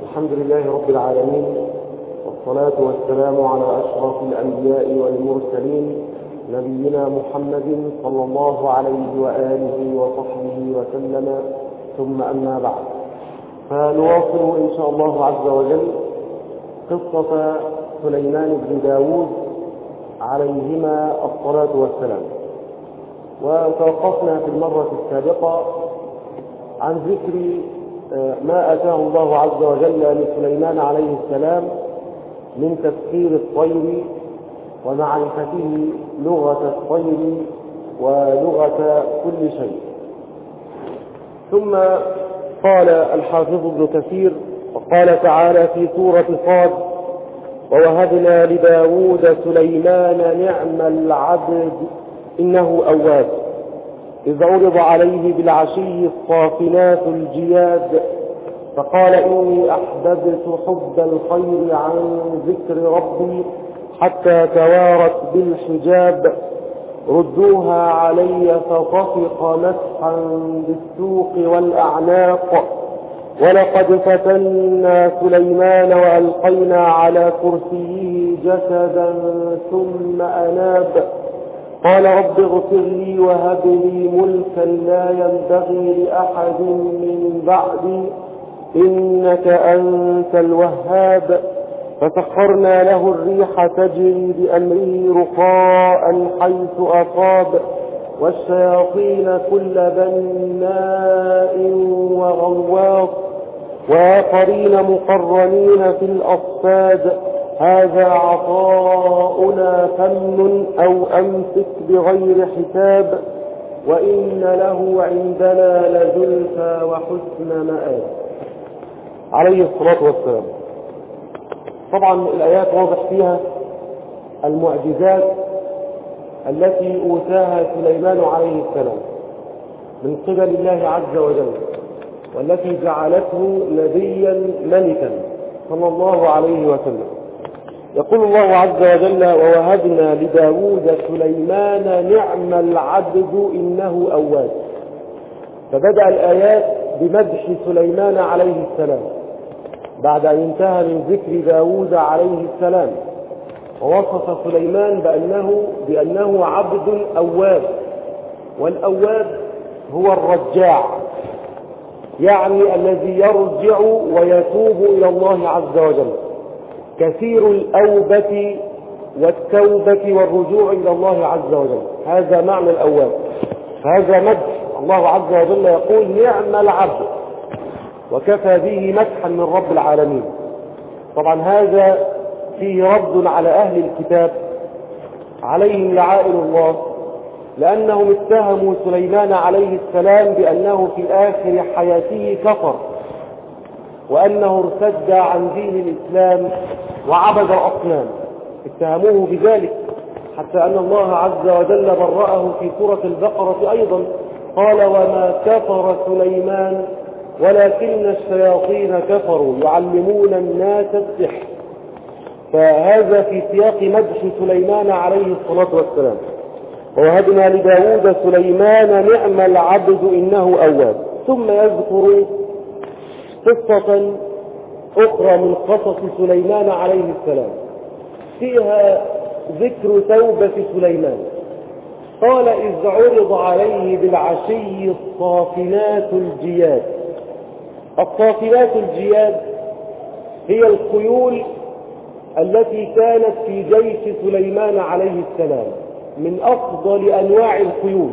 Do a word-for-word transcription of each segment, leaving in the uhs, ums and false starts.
الحمد لله رب العالمين، والصلاة والسلام على أشرف الأنبياء والمرسلين نبينا محمد صلى الله عليه وآله وصحبه وسلم، ثم أما بعد، فنواصل إن شاء الله عز وجل قصة سليمان بن داود عليهما الصلاة والسلام. وتوقفنا في المرة السابقة عن ذكر ما أتاه الله عز وجل لسليمان عليه السلام من تسخير الطير ومعرفته لغة الطير ولغة كل شيء. ثم قال الحافظ ابن كثير وقال تعالى في سورة صاد: ووهبنا لداود سليمان نعم العبد إنه أواب إذ عرض عليه بالعشي الصافنات الجياد فقال إني أحببت حب الخير عن ذكر ربي حتى توارت بالحجاب ردوها علي فطفق مسحا بالسوق والأعناق ولقد فتنا سليمان وألقينا على كرسيه جسدا ثم أناب قال رب اغفر لي وهب لي ملكا لا ينبغي لأحد من بعدي إنك أنت الوهاب فسخرنا له الريح تجري بأمره رخاء حيث أصاب والشياطين كل بناء وغواص وآخرين مقرنين في الأصفاد هذا عطاؤنا فمن أو أمسك بغير حساب وإن له عندنا لزلفى وحسن مآب عليه الصلاة والسلام. طبعا الآيات واضح فيها المعجزات التي أوتاها سليمان عليه السلام من قبل الله عز وجل، والتي جعلته نبيا ملكا صلى الله عليه وسلم. يقول الله عز وجل: ووهبنا لداود سليمان نعم العبد إنه أواب. فبدأ الآيات بمدح سليمان عليه السلام بعد أن انتهى من ذكر داود عليه السلام، ووصف سليمان بأنه, بأنه عبد أواب. والأواب هو الرجاع، يعني الذي يرجع ويتوب إلى الله عز وجل، كثير الأوبة والتوبة والرجوع إلى الله عز وجل. هذا معنى الأواب. هذا مدح الله عز وجل، يقول نعم العبد، وكفى به مدحا من رب العالمين. طبعا هذا فيه رد على أهل الكتاب عليهم لعائن الله، لأنهم اتهموا سليمان عليه السلام بأنه في آخر حياته كفر، وأنه ارتد عن دين الإسلام وعبد الأصنام. اتهموه بذلك، حتى أن الله عز وجل برأه في سورة البقرة أيضا، قال: وما كفر سليمان ولكن الشياطين كفروا يعلمون الناس السحر. فهذا في سياق مدح سليمان عليه الصلاة والسلام. ووهبنا لداود سليمان نعم العبد إنه أواب. ثم يذكر قصة أخرى من قصص سليمان عليه السلام فيها ذكر توبة سليمان. قال: إذ عرض عليه بالعشي الصافنات الجياد. الصافنات الجياد هي الخيول التي كانت في جيش سليمان عليه السلام، من أفضل أنواع الخيول،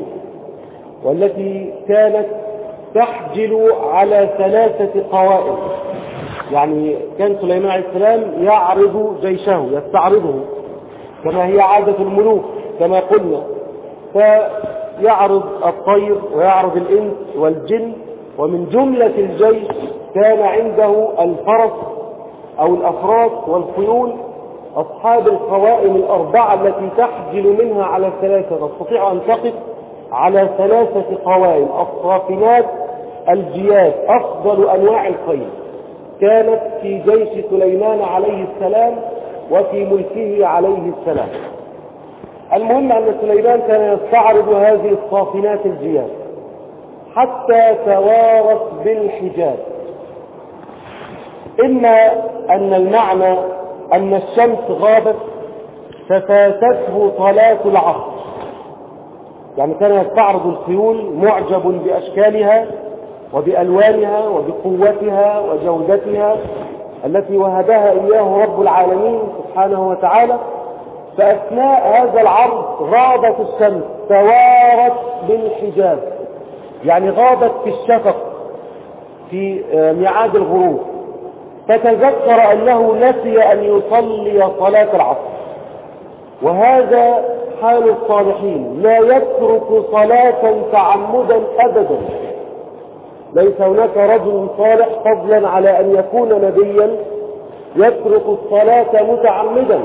والتي كانت تحجل على ثلاثة قوائم. يعني كان سليمان عليه السلام يعرض جيشه، يستعرضه كما هي عادة الملوك كما قلنا، فيعرض الطير ويعرض الإنس والجن. ومن جملة الجيش كان عنده الفرس أو الأفراس والخيول أصحاب القوائم الأربعة التي تحجل منها على ثلاثة، تستطيع أن تقف على ثلاثة قوائم. الصافنات الجياد أفضل أنواع الخيل، كانت في جيش سليمان عليه السلام وفي ملكه عليه السلام. المهم أن سليمان كان يستعرض هذه الصافنات الجياد حتى توارت بالحجاب. إما أن المعنى أن الشمس غابت ففاتته صلاة العصر، يعني كان يستعرض الخيول معجب بأشكالها وبألوانها وبقوتها وجودتها التي وهبها إياه رب العالمين سبحانه وتعالى، فأثناء هذا العرض غابت الشمس توارت بالحجاب، يعني غابت في الشفق في ميعاد الغروب، فتذكر أنه نسي أن يصلي صلاة العصر. وهذا حال الصالحين، لا يترك صلاة تعمدا أبدا. ليس هناك رجل صالح فضلا على أن يكون نبيا يترك الصلاة متعمدا،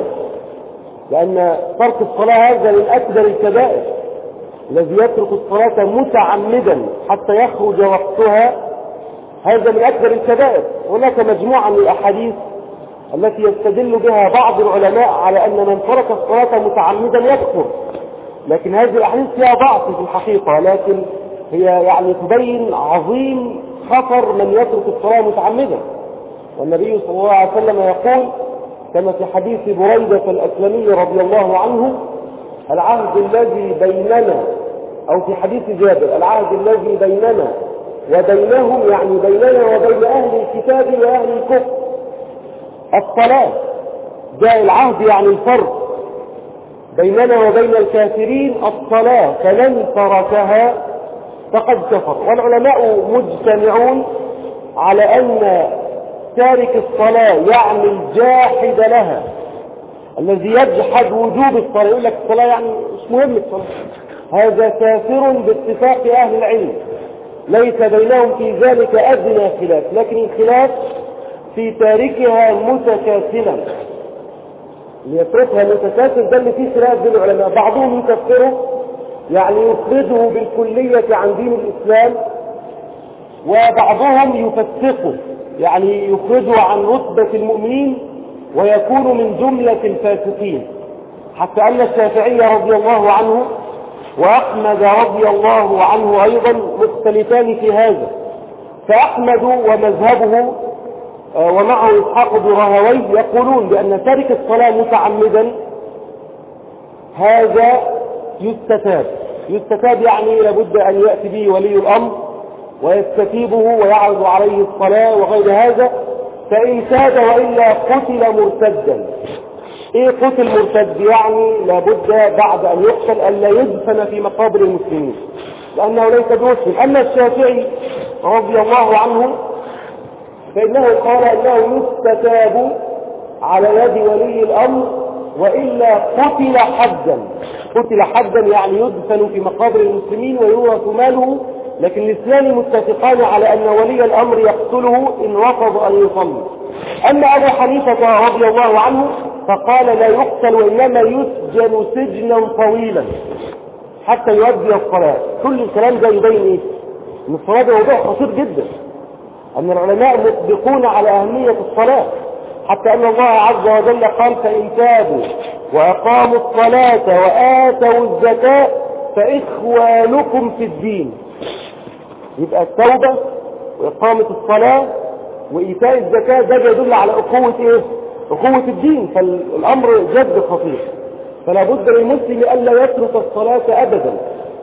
لأن ترك الصلاة هذا من أكبر الكبائر. الذي يترك الصلاة متعمدا حتى يخرج وقتها هذا من أكبر الكبائر. هناك مجموعة من الأحاديث التي يستدل بها بعض العلماء على أن من ترك الصلاة متعمدا يكفر، لكن هذه الأحاديث فيها ضعف في الحقيقة، لكن هي يعني تبين عظيم خطر من يترك الصلاة متعمدا. والنبي صلى الله عليه وسلم يقول كما في حديث بريدة الأسلمي رضي الله عنه: العهد الذي بيننا، أو في حديث جابر: العهد الذي بيننا وبينهم، يعني بيننا وبين أهل الكتاب وأهل الكفر، الصلاة. جاء العهد يعني الفرق بيننا وبين الكافرين الصلاة، فمن تركها فقد كفر. والعلماء مجتمعون على أن تارك الصلاة يعني الجاحد لها، الذي يجحد وجوب الصلاة، يقول لك الصلاة يعني مش مهم الصلاة، هذا كافر باتفاق أهل العلم، ليس بينهم في ذلك أدنى خلاف، لكن الخلاف في تاركها متكاسلا. ليتركها متكاسل ده اللي فيه خلاف بين العلماء، بعضهم يكفره يعني يخرجه بالكلية عن دين الإسلام، وبعضهم يفسقه يعني يخرجه عن رتبة المؤمنين ويكون من جملة الفاسقين، حتى أن الشافعي رضي الله عنه وأحمد رضي الله عنه أيضا مختلفان في هذا. فأحمد ومذهبه ومعه إسحاق بن راهويه يقولون بأن تارك الصلاة متعمدا هذا يستتاب. يستتاب يعني لابد أن يأتي به ولي الأمر ويستتيبه ويعرض عليه الصلاة وغير هذا، فإن تاب وإلا قتل مرتدا. إيه قتل مرتد؟ يعني لابد بعد أن يقتل ألا يدفن في مقابر المسلمين، لأنه ليس بمسلم. أما الشافعي رضي الله عنه فإنه قال أنه يستتاب على يد ولي الأمر وإلا قتل حدا. قتل حدا يعني يدفن في مقابر المسلمين ويورث ماله، لكن الاثنان متفقان على أن ولي الأمر يقتله إن رفض أن يصلي. أما أبو حنيفة رضي الله عنه فقال لا يقتل وإنما يسجن سجنا طويلا حتى يؤدي الصلاة. كل الكلام ده يبين إيه؟ أن الصلاة ده موضوع خطير جدا، أن العلماء مطبقون على أهمية الصلاة، حتى أن الله عز وجل قال: فإن تابوا وأقاموا الصلاة وآتوا الزكاة فإخوانكم في الدين. يبقى التوبة وإقامة الصلاة وإيتاء الزكاة ده يدل على أخوة إيه؟ أخوة الدين. فالأمر جد خطير، فلا بد للمسلم ألا يترك الصلاة أبدا،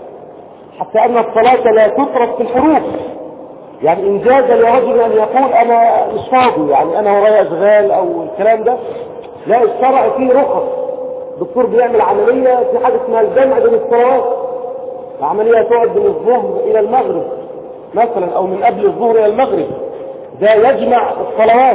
حتى أن الصلاة لا تترك في الحروب. يعني إن جاز لرجل أن يقول أنا مش فاضي، يعني أنا ورايا أشغال أو الكلام ده، لا، الشرع فيه رخص. الدكتور بيعمل عملية في حاجة اسمها الجمع بين الصلوات، العملية تقعد من الظهر إلى المغرب مثلا، أو من قبل الظهر إلى المغرب، ده يجمع الصلوات.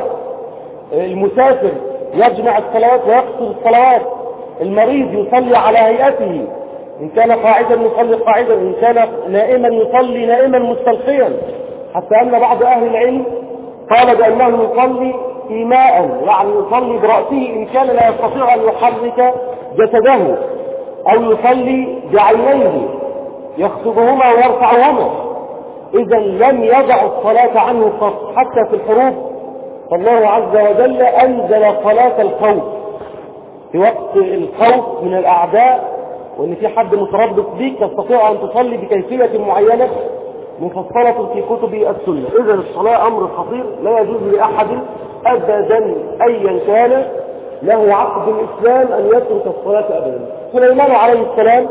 المسافر يجمع الصلوات ويقصر الصلوات. المريض يصلي على هيئته، إن كان قاعدا يصلي قاعدا، إن كان نائما يصلي نائما مستلقيا، حتى أن بعض أهل العلم قال بأنه يصلي إيماء، يعني يصلي برأسه إن كان لا يستطيع أن يحرك جسده، أو يصلي بعينيه يخطبهما ويرفعهما. إذا لم يضع الصلاة عنه قط. حتى في الحروب فالله عز وجل أنزل صلاة الخوف في وقت الخوف من الأعداء، وإن في حد متربص بيك تستطيع أن تصلي بكيفية معينة مفصلة في كتب السنة. إذا الصلاة أمر خطير، لا يجوز لأحد أبدا أيا كان له عقد الإسلام أن يترك الصلاة أبدا. سليمان عليه السلام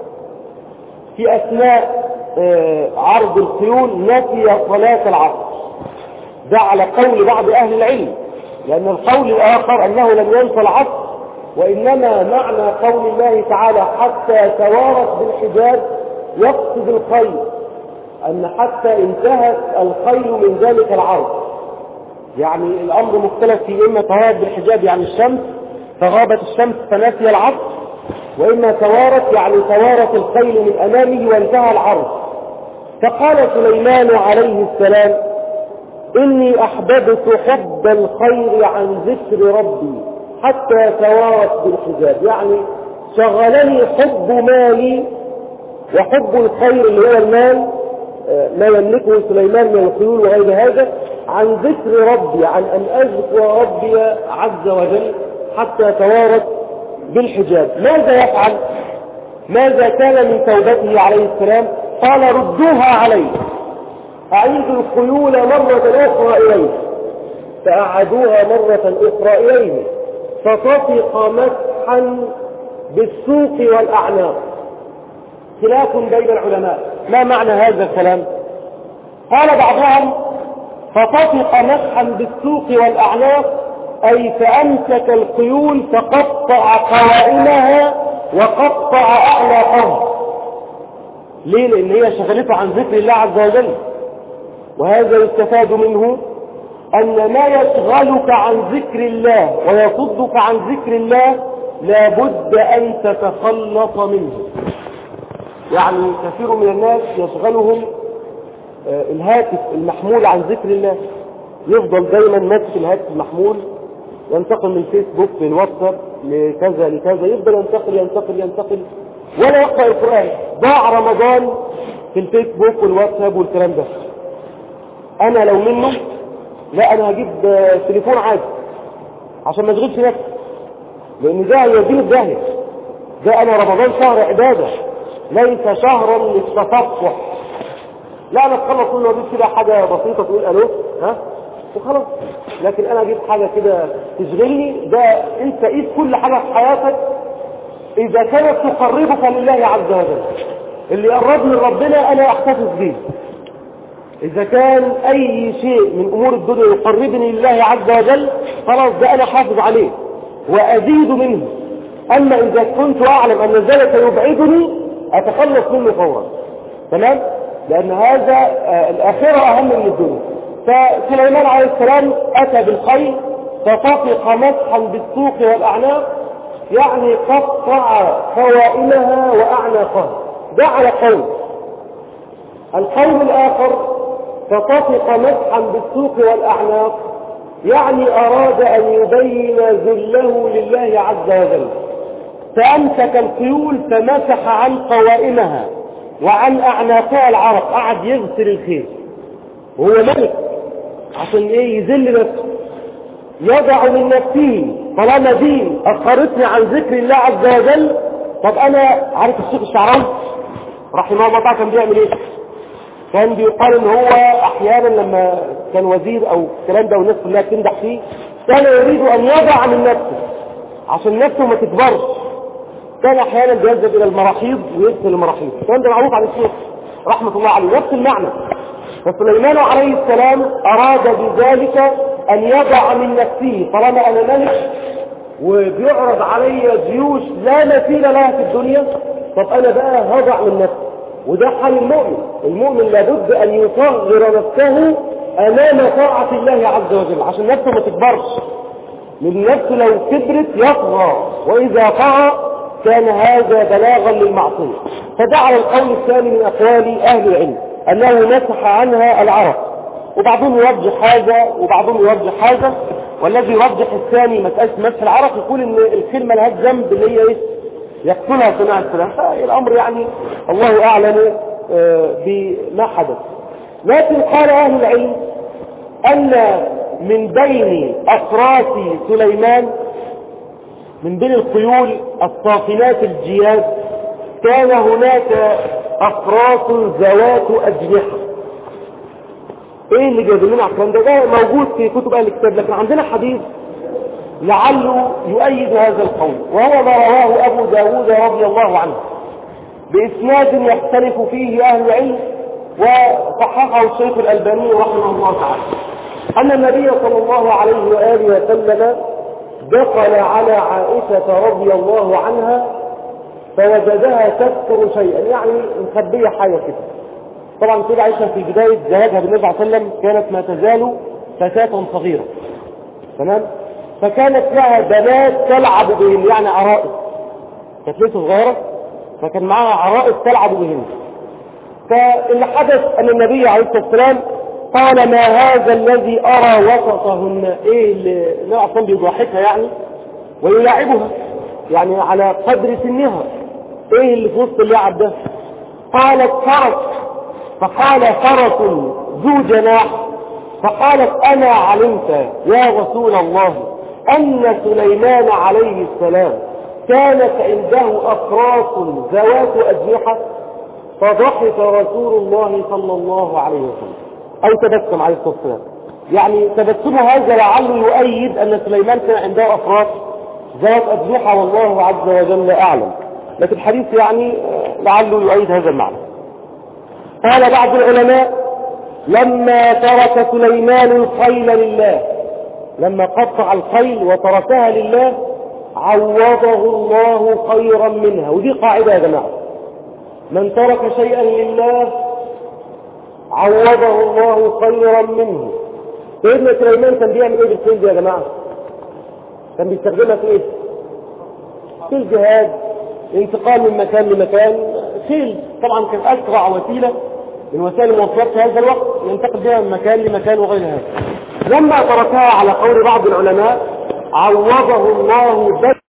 في أثناء عرض الخيول نسي صلاة العصر، ده على قول بعض أهل العلم، لأن القول الآخر أنه لم ينسى العصر، وإنما معنى قول الله تعالى حتى توارت بالحجاب يقصد الخيل، أن حتى انتهت الخيل من ذلك العرض. يعني الأمر مختلف في إما توارت بالحجاب يعني الشمس فغابت الشمس فنسي العصر، وإما توارت يعني توارت الخيل من أمامه وانتهى العرض. فقال سليمان عليه السلام إني أحببت حب الخير عن ذكر ربي حتى توارت بالحجاب، يعني شغلني حب مالي وحب الخير اللي هو المال ما يملكه سليمان من الخيول وغير هذا عن ذكر ربي، عن أن أذكر ربي عز وجل حتى توارت بالحجاب. ماذا يفعل؟ ماذا كان من توبته عليه السلام؟ قال ردوها عليه، أعيدوا الخيول مرة أخرى إليه، فأعادوها مرة أخرى إليه فطفق مسحا بالسوق والأعناق. خلاف بين العلماء، ما معنى هذا الكلام؟ قال بعضهم فطفق مسحا بالسوق والأعناق أي فأمسك الخيول فقطع قوائمها وقطع أعناقها. ليه؟ لأن هي شغلته عن ذكر الله عز وجل. وهذا يستفاد منه أن ما يشغلك عن ذكر الله ويصدك عن ذكر الله لابد أن تتخلص منه. يعني كثير من الناس يشغلهم الهاتف المحمول عن ذكر الله، يفضل دايما ماسك الهاتف المحمول، ينتقل من فيسبوك للواتساب لكذا لكذا، يفضل ينتقل ينتقل ينتقل ولا يقرأ القرآن. ضاع رمضان في الفيسبوك والواتساب والكلام ده. أنا لو منه لا أنا هجيب تليفون عادي عشان ما اشغلش نفسي، لأن ده يوديني الداهية. ده أنا رمضان شهر عبادة ليس شهرا للتصفح. لا أنا اتخلص كل وجود كده حاجة بسيطة تقول ألو ها وخلاص، لكن أنا أجيب حاجة كده تشغلني. ده أنت قيس كل حاجة في حياتك إذا كانت تقربك لله عز وجل. اللي يقربني لربنا أنا أحتفظ به. إذا كان أي شيء من أمور الدنيا يقربني لله عز وجل خلاص ده أنا حافظ عليه وأزيد منه. أما إذا كنت أعلم أن ذلك يبعدني أتخلص منه فورا. تمام؟ لأن هذا الآخرة أهم من الدنيا. فسليمان عليه السلام أتى بالخيل فطفق مسحا بالسوق والأعناق، يعني قطع قوائمها وأعناقها. ده على قول. القول الآخر فطفق مسحا بالسوق والأعناق يعني أراد أن يبين ذله لله عز وجل، فأمسك الخيول فمسح عن قوائمها وعن أعناقها العرق، قعد يغسل الخيل وهو ملك عشان ايه؟ يذل نفسه، يضع من نفسه طالما دين أخرتني عن ذكر الله عز وجل. طب أنا عارف الشيخ الشعراوي رحمه الله تعالى كان بيعمل ايه؟ كان بيقال ان هو احيانا لما كان وزير او الكلام ده والناس كلها تمدح فيه كان يريد ان يضع من نفسه عشان نفسه ما تكبرش. كان احيانا بيذهب الى المراحيض ويغسل المراحيض، كان ده معروف عن الشيخ رحمه الله عليه، نفس المعنى. فسليمان عليه السلام اراد بذلك ان يضع من نفسه طالما انا ملك وبيعرض علي جيوش لا مثيل لها في الدنيا، طب انا بقى هضع من نفسي. وده حال المؤمن. المؤمن لابد أن يصغر نفسه أمام طاعة الله عز وجل عشان نفسه ما تكبرش، من نفسه لو كبرت يطغى، وإذا طغى كان هذا بلاغا للمعصية. فده على القول الثاني من أقوال أهل العلم أنه مسح عنها العرق، وبعضهم يرجح هذا وبعضهم يرجح هذا، والذي يرجح الثاني مسألة مسح العرق يقول إن الكلمة لها ذنب اللي هي إيه؟ يقتلها صناع السلام. فالأمر يعني الله أعلم بما حدث. لكن قال أهل العلم أن من بين أفراس سليمان، من بين الخيول الصافنات الجياد، كان هناك أفراس ذوات أجنحة. ايه اللي جايب لنا الكلام ده؟ ده موجود في كتب اهل الكتاب، لكن عندنا حديث لعله يؤيد هذا القول، وهو ما رواه ابو داود رضي الله عنه باسناد يختلف فيه اهل العلم وصححه الشيخ الالباني رحمه الله تعالى، ان النبي صلى الله عليه واله وسلم دخل على عائشه رضي الله عنها فوجدها تذكر شيئا، يعني مخبيه حاجه كده. طبعا كده عائشه في بدايه زواجها بالنبي صلى الله عليه وسلم كانت ما تزال فتاه صغيره، تمام؟ فكانت لها بنات تلعب بهن، يعني عرائس، كانت لسه صغيره فكان معها عرائس تلعب بهن. فاللي حدث ان النبي عليه الصلاه والسلام قال ما هذا الذي ارى وسطهن، ايه اللي النبي عليه الصلاه بيضحكها يعني ويلاعبها يعني على قدر سنها، ايه اللي في وسط اللعب ده؟ قالت فرس، فقال فرس ذو جناح، فقالت انا علمت يا رسول الله ان سليمان عليه السلام كانت عنده افراس ذوات اجنحه، فضحك رسول الله صلى الله عليه وسلم، او تبسم عليه الصلاه والسلام، يعني تبسم هذا لعله يؤيد ان سليمان كان عنده افراس ذات اجنحه، والله عز وجل اعلم، لكن الحديث يعني لعله يؤيد هذا المعنى. قال بعض العلماء لما ترك سليمان الخيل لله، لما قطع الخيل وتركها لله عوضه الله خيرا منها، ودي قاعدة يا جماعة، من ترك شيئا لله عوضه الله خيرا منه. سيدنا سليمان كان بيعمل ايه بالخيل دي يا جماعة؟ كان بيستخدمها في ايه؟ في الجهاد، انتقال من مكان لمكان. خيل طبعا كان اسرع وسيلة من وسائل المواصلات في هذا الوقت، ينتقل بها من مكان لمكان وغير هذا. لما تركها على قول بعض العلماء عوضه الله